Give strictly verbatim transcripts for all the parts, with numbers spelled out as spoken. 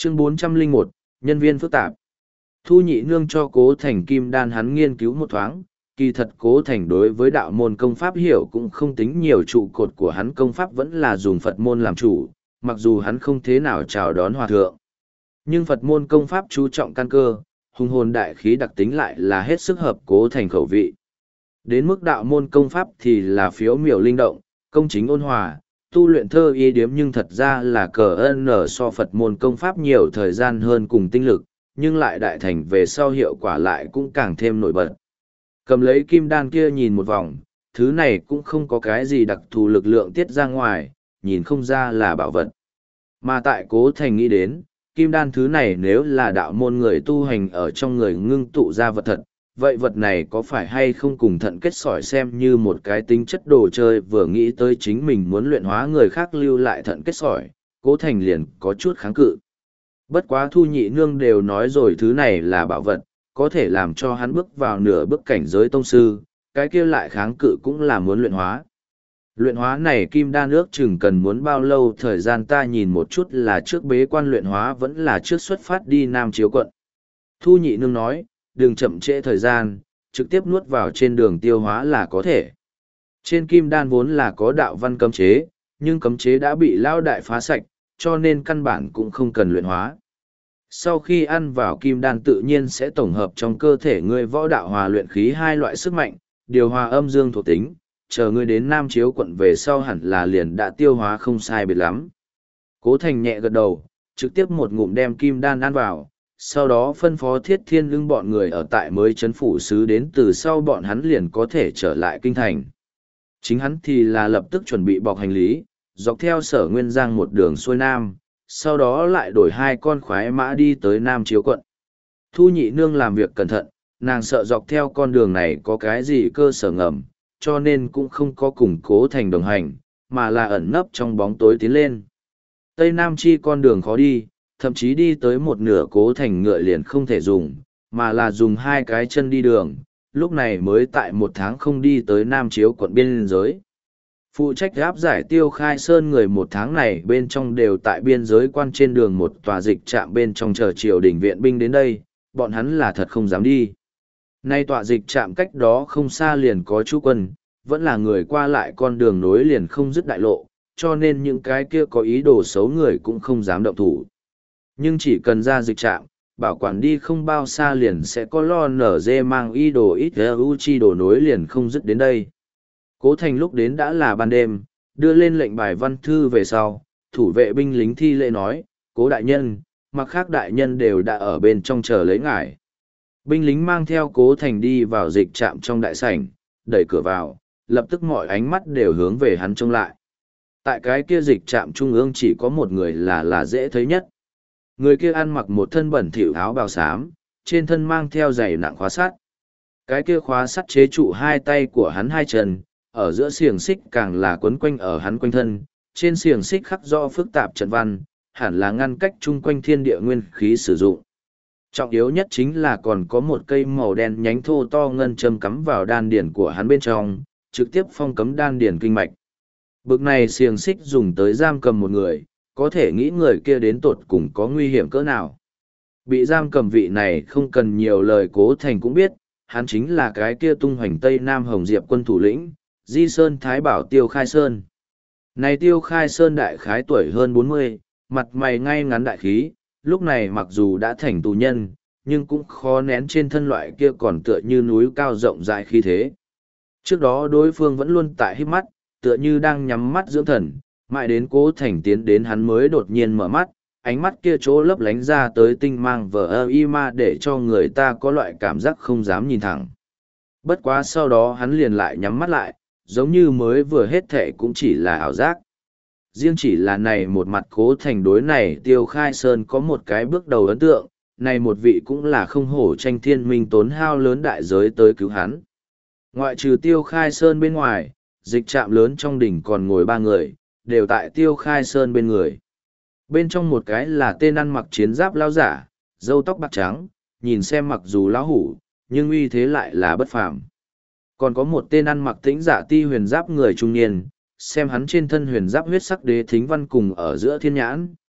Chương bốn trăm lẻ một, nhân viên phức tạp. Thu nhị nương cho cố thành kim đan hắn nghiên cứu một thoáng, kỳ thật cố thành đối với đạo môn công pháp hiểu cũng không tính nhiều, trụ cột của hắn công pháp vẫn là dùng Phật môn làm chủ, mặc dù hắn không thế nào chào đón hòa thượng. Nhưng Phật môn công pháp chú trọng căn cơ, hùng hồn đại khí đặc tính lại là hết sức hợp cố thành khẩu vị. Đến mức đạo môn công pháp thì là phiếu miểu linh động, công chính ôn hòa, tu luyện thơ y điếm, nhưng thật ra là cờ ân nở so Phật môn công pháp nhiều thời gian hơn cùng tinh lực, nhưng lại đại thành về sau hiệu quả lại cũng càng thêm nổi bật. Cầm lấy kim đan kia nhìn một vòng, thứ này cũng không có cái gì đặc thù lực lượng tiết ra ngoài, nhìn không ra là bảo vật. Mà tại cố thành nghĩ đến, kim đan thứ này nếu là đạo môn người tu hành ở trong người ngưng tụ ra vật thật, vậy vật này có phải hay không cùng thận kết sỏi xem như một cái tính chất đồ chơi, vừa nghĩ tới chính mình muốn luyện hóa người khác lưu lại thận kết sỏi, cố thành liền có chút kháng cự. Bất quá thu nhị nương đều nói rồi thứ này là bảo vật, có thể làm cho hắn bước vào nửa bước cảnh giới tông sư, cái kia lại kháng cự cũng là muốn luyện hóa. Luyện hóa này kim đan ước chừng cần muốn bao lâu thời gian, ta nhìn một chút là trước bế quan luyện hóa vẫn là trước xuất phát đi Nam Chiếu quận. Thu nhị nương nói, đừng chậm trễ thời gian, trực tiếp nuốt vào trên đường tiêu hóa là có thể. Trên kim đan vốn là có đạo văn cấm chế, nhưng cấm chế đã bị lao đại phá sạch, cho nên căn bản cũng không cần luyện hóa. Sau khi ăn vào kim đan tự nhiên sẽ tổng hợp trong cơ thể ngươi võ đạo hòa luyện khí hai loại sức mạnh, điều hòa âm dương thuộc tính, chờ ngươi đến Nam Chiếu quận về sau hẳn là liền đã tiêu hóa không sai biệt lắm. Cố Thành nhẹ gật đầu, trực tiếp một ngụm đem kim đan ăn vào, sau đó phân phó Thiết Thiên Lưng bọn người ở tại mới trấn phủ sứ đến, từ sau bọn hắn liền có thể trở lại kinh thành. Chính hắn thì là lập tức chuẩn bị bọc hành lý, dọc theo Sở Nguyên Giang một đường xuôi nam, sau đó lại đổi hai con khoái mã đi tới Nam Chiếu quận. Thu nhị nương làm việc cẩn thận, nàng sợ dọc theo con đường này có cái gì cơ sở ngầm, cho nên cũng không có cùng Cố Thành đồng hành, mà là ẩn nấp trong bóng tối tiến lên. Tây Nam chi con đường khó đi, thậm chí đi tới một nửa Cố Thành ngựa liền không thể dùng, mà là dùng hai cái chân đi đường, lúc này mới tại một tháng không đi tới Nam Chiếu quận biên giới. Phụ trách áp giải Tiêu Khai Sơn người một tháng này bên trong đều tại biên giới quan trên đường một tòa dịch trạm bên trong chờ triều đình viện binh đến đây, bọn hắn là thật không dám đi. Nay tọa dịch trạm cách đó không xa liền có chú quân, vẫn là người qua lại con đường nối liền không dứt đại lộ, cho nên những cái kia có ý đồ xấu người cũng không dám động thủ. Nhưng chỉ cần ra dịch trạm, bảo quản đi không bao xa liền sẽ có lo nở dê mang ý đồ ít u chi đồ nối liền không dứt đến đây. Cố Thành lúc đến đã là ban đêm, đưa lên lệnh bài văn thư về sau, thủ vệ binh lính thi lễ nói, Cố đại nhân, mặc khác đại nhân đều đã ở bên trong chờ lấy ngài. Binh lính mang theo Cố Thành đi vào dịch trạm trong đại sảnh, đẩy cửa vào, lập tức mọi ánh mắt đều hướng về hắn trông lại. Tại cái kia dịch trạm trung ương chỉ có một người là là dễ thấy nhất. Người kia ăn mặc một thân bẩn thỉu áo bào xám, trên thân mang theo giày nặng khóa sắt. Cái kia khóa sắt chế trụ hai tay của hắn hai chân, ở giữa xiềng xích càng là quấn quanh ở hắn quanh thân, trên xiềng xích khắc rõ phức tạp trận văn, hẳn là ngăn cách chung quanh thiên địa nguyên khí sử dụng. Trọng yếu nhất chính là còn có một cây màu đen nhánh thô to ngân châm cắm vào đan điển của hắn bên trong, trực tiếp phong cấm đan điển kinh mạch. Bực này xiềng xích dùng tới giam cầm một người, có thể nghĩ người kia đến tột cùng có nguy hiểm cỡ nào. Bị giam cầm vị này không cần nhiều lời Cố Thành cũng biết, hắn chính là cái kia tung hoành Tây Nam Hồng Diệp quân thủ lĩnh, Di Sơn Thái Bảo Tiêu Khai Sơn. Này Tiêu Khai Sơn đại khái tuổi hơn bốn mươi, mặt mày ngay ngắn đại khí, lúc này mặc dù đã thành tù nhân, nhưng cũng khó nén trên thân loại kia còn tựa như núi cao rộng rãi khí thế. Trước đó đối phương vẫn luôn tại híp mắt, tựa như đang nhắm mắt dưỡng thần, mãi đến Cố Thành tiến đến hắn mới đột nhiên mở mắt, ánh mắt kia chỗ lấp lánh ra tới tinh mang vờ ơ y ma để cho người ta có loại cảm giác không dám nhìn thẳng. Bất quá sau đó hắn liền lại nhắm mắt lại, giống như mới vừa hết thệ cũng chỉ là ảo giác. Riêng chỉ là này một mặt Cố Thành đối này Tiêu Khai Sơn có một cái bước đầu ấn tượng, này một vị cũng là không hổ tranh thiên minh tốn hao lớn đại giới tới cứu hắn. Ngoại trừ Tiêu Khai Sơn bên ngoài, dịch trạm lớn trong đỉnh còn ngồi ba người, đều tại Tiêu Khai Sơn bên người. Bên trong một cái là tên ăn mặc chiến giáp lao giả, râu tóc bạc trắng, nhìn xem mặc dù lão hủ, nhưng uy thế lại là bất phàm. Còn có một tên ăn mặc tĩnh giả ti huyền giáp người trung niên, xem hắn trên thân huyền giáp huyết sắc đế thính văn cùng ở giữa thiên nhãn,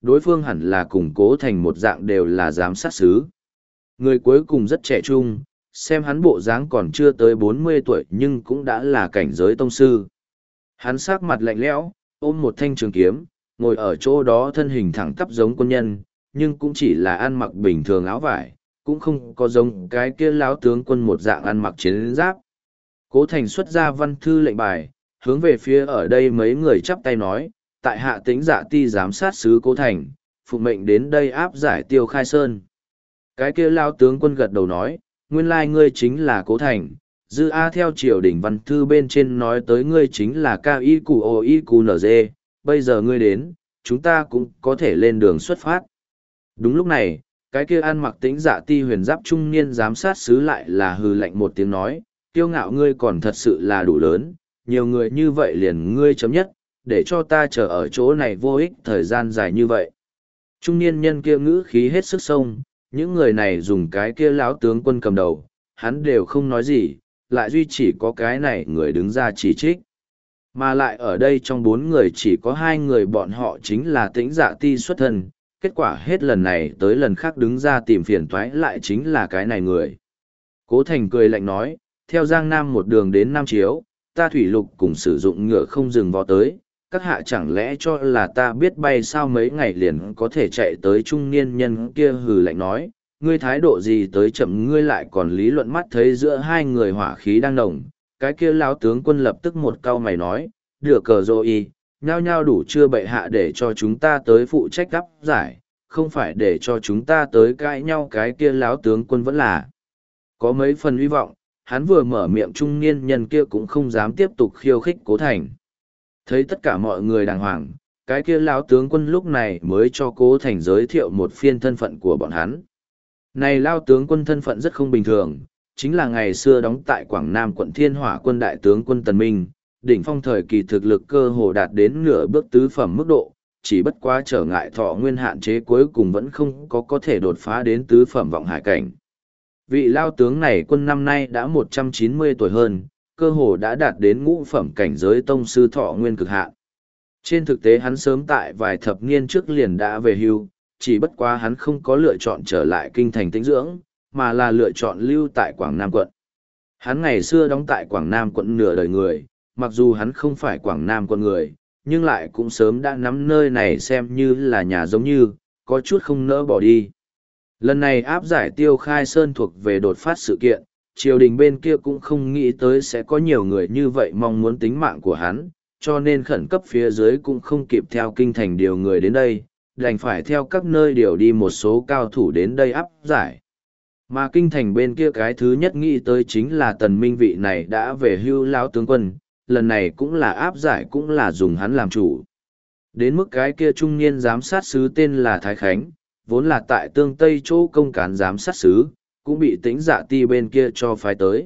đối phương hẳn là cùng Cố Thành một dạng đều là giám sát sứ. Người cuối cùng rất trẻ trung, xem hắn bộ dáng còn chưa tới bốn mươi tuổi nhưng cũng đã là cảnh giới tông sư. Hắn sắc mặt lạnh lẽo, ôm một thanh trường kiếm, ngồi ở chỗ đó thân hình thẳng tắp giống quân nhân, nhưng cũng chỉ là ăn mặc bình thường áo vải, cũng không có giống cái kia lão tướng quân một dạng ăn mặc chiến giáp. Cố Thành xuất ra văn thư lệnh bài, hướng về phía ở đây mấy người chắp tay nói, tại hạ Tĩnh Dạ Ti giám sát sứ Cố Thành, phụng mệnh đến đây áp giải Tiêu Khai Sơn. Cái kia lão tướng quân gật đầu nói, nguyên lai ngươi chính là Cố Thành, dư A theo triều đình văn thư bên trên nói tới ngươi chính là Ca Y Cù Ô Y Cù Nở Dê, bây giờ ngươi đến, chúng ta cũng có thể lên đường xuất phát. Đúng lúc này, cái kia ăn mặc Tĩnh Dạ Ti huyền giáp trung niên giám sát sứ lại là hừ lạnh một tiếng nói, kiêu ngạo ngươi còn thật sự là đủ lớn, nhiều người như vậy liền ngươi chấm nhất, để cho ta chờ ở chỗ này vô ích thời gian dài như vậy. Trung niên nhân kia ngữ khí hết sức sông, những người này dùng cái kia lão tướng quân cầm đầu, hắn đều không nói gì, lại duy chỉ có cái này người đứng ra chỉ trích. Mà lại ở đây trong bốn người chỉ có hai người bọn họ chính là Tĩnh Dạ Ti xuất thân, kết quả hết lần này tới lần khác đứng ra tìm phiền toái lại chính là cái này người. Cố Thành cười lạnh nói, theo Giang Nam một đường đến Nam Chiếu, ta thủy lục cùng sử dụng ngựa không dừng vó tới, các hạ chẳng lẽ cho là ta biết bay sao mấy ngày liền có thể chạy tới trung niên nhân kia hừ lạnh nói, ngươi thái độ gì tới chậm ngươi lại còn lý luận mắt thấy giữa hai người hỏa khí đang nồng, cái kia lão tướng quân lập tức một câu mày nói, được cờ rô y, nhao nhao đủ chưa bệ hạ để cho chúng ta tới phụ trách áp giải, không phải để cho chúng ta tới cãi nhau cái kia lão tướng quân vẫn là. Có mấy phần hy vọng, hắn vừa mở miệng trung niên nhân kia cũng không dám tiếp tục khiêu khích Cố Thành. Thấy tất cả mọi người đàng hoàng, cái kia lão tướng quân lúc này mới cho Cố Thành giới thiệu một phiên thân phận của bọn hắn. Này lão tướng quân thân phận rất không bình thường, chính là ngày xưa đóng tại Quảng Nam quận Thiên Hỏa quân đại tướng quân Tần Minh, đỉnh phong thời kỳ thực lực cơ hồ đạt đến nửa bước tứ phẩm mức độ, chỉ bất quá trở ngại thọ nguyên hạn chế cuối cùng vẫn không có có thể đột phá đến tứ phẩm vọng hải cảnh. Vị lao tướng này quân năm nay đã một trăm chín mươi tuổi hơn, cơ hồ đã đạt đến ngũ phẩm cảnh giới tông sư thọ nguyên cực hạn. Trên thực tế hắn sớm tại vài thập niên trước liền đã về hưu, chỉ bất quá hắn không có lựa chọn trở lại kinh thành tĩnh dưỡng, mà là lựa chọn lưu tại Quảng Nam quận. Hắn ngày xưa đóng tại Quảng Nam quận nửa đời người, mặc dù hắn không phải Quảng Nam quận người, nhưng lại cũng sớm đã nắm nơi này xem như là nhà giống như, có chút không nỡ bỏ đi. Lần này áp giải Tiêu Khai Sơn thuộc về đột phát sự kiện, triều đình bên kia cũng không nghĩ tới sẽ có nhiều người như vậy mong muốn tính mạng của hắn, cho nên khẩn cấp phía dưới cũng không kịp theo kinh thành điều người đến đây, đành phải theo các nơi điều đi một số cao thủ đến đây áp giải. Mà kinh thành bên kia cái thứ nhất nghĩ tới chính là Tần Minh vị này đã về hưu lão tướng quân, lần này cũng là áp giải cũng là dùng hắn làm chủ. Đến mức cái kia trung niên giám sát sứ tên là Thái Khánh, vốn là tại tương Tây chỗ công cán giám sát sứ, cũng bị Tĩnh Dạ Ti bên kia cho phái tới.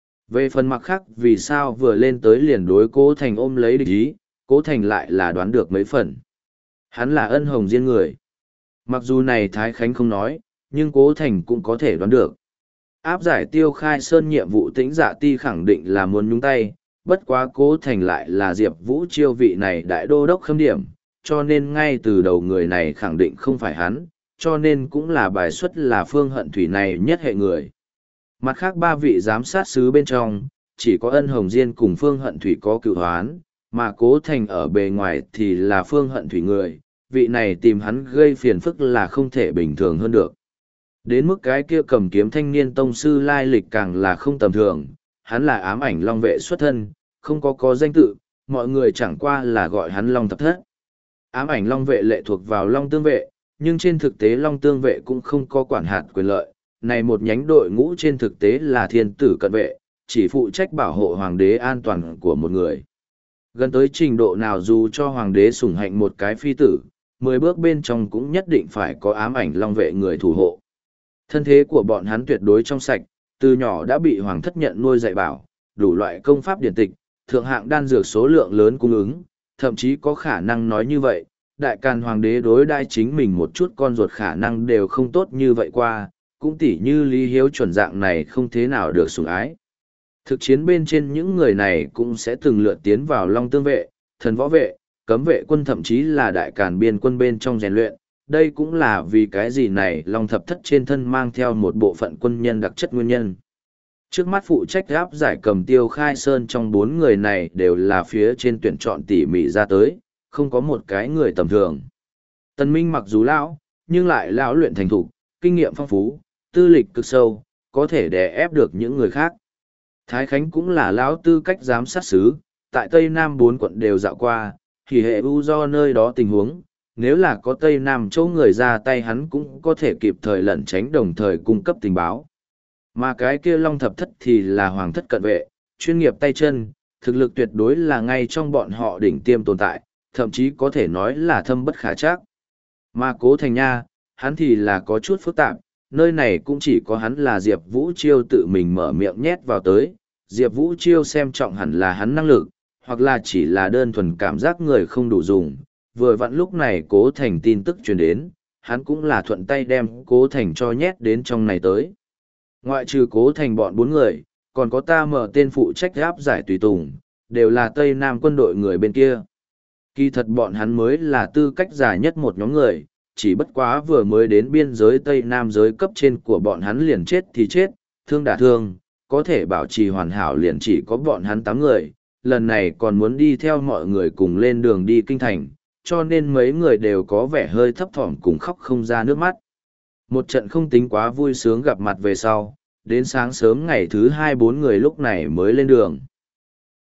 Về phần mặt khác vì sao vừa lên tới liền đối Cố Thành ôm lấy địch ý, Cố Thành lại là đoán được mấy phần. Hắn là ân hồng riêng người. Mặc dù này Thái Khánh không nói, nhưng Cố Thành cũng có thể đoán được. Áp giải Tiêu Khai Sơn nhiệm vụ Tĩnh Dạ Ti khẳng định là muốn nhúng tay, bất quá Cố Thành lại là Diệp Vũ chiêu vị này đại đô đốc khâm điểm, cho nên ngay từ đầu người này khẳng định không phải hắn, cho nên cũng là bài xuất là Phương Hận Thủy này nhất hệ người. Mặt khác ba vị giám sát sứ bên trong, chỉ có Ân Hồng Diên cùng Phương Hận Thủy có cựu hoán, mà Cố Thành ở bề ngoài thì là Phương Hận Thủy người, vị này tìm hắn gây phiền phức là không thể bình thường hơn được. Đến mức cái kia cầm kiếm thanh niên tông sư lai lịch càng là không tầm thường, hắn là ám ảnh long vệ xuất thân, không có có danh tự, mọi người chẳng qua là gọi hắn Long Thập Thất. Ám ảnh long vệ lệ thuộc vào Long Tương vệ, nhưng trên thực tế Long Tương vệ cũng không có quản hạt quyền lợi, này một nhánh đội ngũ trên thực tế là thiên tử cận vệ, chỉ phụ trách bảo hộ hoàng đế an toàn của một người. Gần tới trình độ nào dù cho hoàng đế sủng hạnh một cái phi tử, mười bước bên trong cũng nhất định phải có ám ảnh long vệ người thủ hộ. Thân thế của bọn hắn tuyệt đối trong sạch, từ nhỏ đã bị hoàng thất nhận nuôi dạy bảo, đủ loại công pháp điển tịch, thượng hạng đan dược số lượng lớn cung ứng, thậm chí có khả năng nói như vậy, đại càn hoàng đế đối đai chính mình một chút con ruột khả năng đều không tốt như vậy qua, cũng tỉ như Lý Hiếu chuẩn dạng này không thế nào được sủng ái. Thực chiến bên trên những người này cũng sẽ từng lượt tiến vào Long Tương vệ, Thần Võ vệ, cấm vệ quân thậm chí là đại càn biên quân bên trong rèn luyện. Đây cũng là vì cái gì này Long Thập Thất trên thân mang theo một bộ phận quân nhân đặc chất nguyên nhân. Trước mắt phụ trách áp giải cầm Tiêu Khai Sơn trong bốn người này đều là phía trên tuyển chọn tỉ mỉ ra tới, không có một cái người tầm thường. Tân Minh mặc dù lão, nhưng lại lão luyện thành thục, kinh nghiệm phong phú, tư lịch cực sâu, có thể đè ép được những người khác. Thái Khánh cũng là lão tư cách giám sát sứ, tại Tây Nam bốn quận đều dạo qua, thì hệ ưu do nơi đó tình huống, nếu là có Tây Nam chỗ người ra tay hắn cũng có thể kịp thời lẩn tránh đồng thời cung cấp tình báo. Mà cái kia Long Thập Thất thì là hoàng thất cận vệ, chuyên nghiệp tay chân, thực lực tuyệt đối là ngay trong bọn họ đỉnh tiêm tồn tại, thậm chí có thể nói là thâm bất khả trắc. Mà Cố Thành Nha, hắn thì là có chút phức tạp, nơi này cũng chỉ có hắn là Diệp Vũ Chiêu tự mình mở miệng nhét vào tới, Diệp Vũ Chiêu xem trọng hẳn là hắn năng lực, hoặc là chỉ là đơn thuần cảm giác người không đủ dùng. Vừa vặn lúc này Cố Thành tin tức truyền đến, hắn cũng là thuận tay đem Cố Thành cho nhét đến trong này tới. Ngoại trừ Cố Thành bọn bốn người, còn có ta mở tên phụ trách áp giải tùy tùng, đều là Tây Nam quân đội người bên kia. Kỳ thật bọn hắn mới là tư cách giả nhất một nhóm người, chỉ bất quá vừa mới đến biên giới Tây Nam giới cấp trên của bọn hắn liền chết thì chết, thương đả thương, có thể bảo trì hoàn hảo liền chỉ có bọn hắn tám người, lần này còn muốn đi theo mọi người cùng lên đường đi kinh thành, cho nên mấy người đều có vẻ hơi thấp thỏm cùng khóc không ra nước mắt. Một trận không tính quá vui sướng gặp mặt về sau, đến sáng sớm ngày thứ hai bốn người lúc này mới lên đường.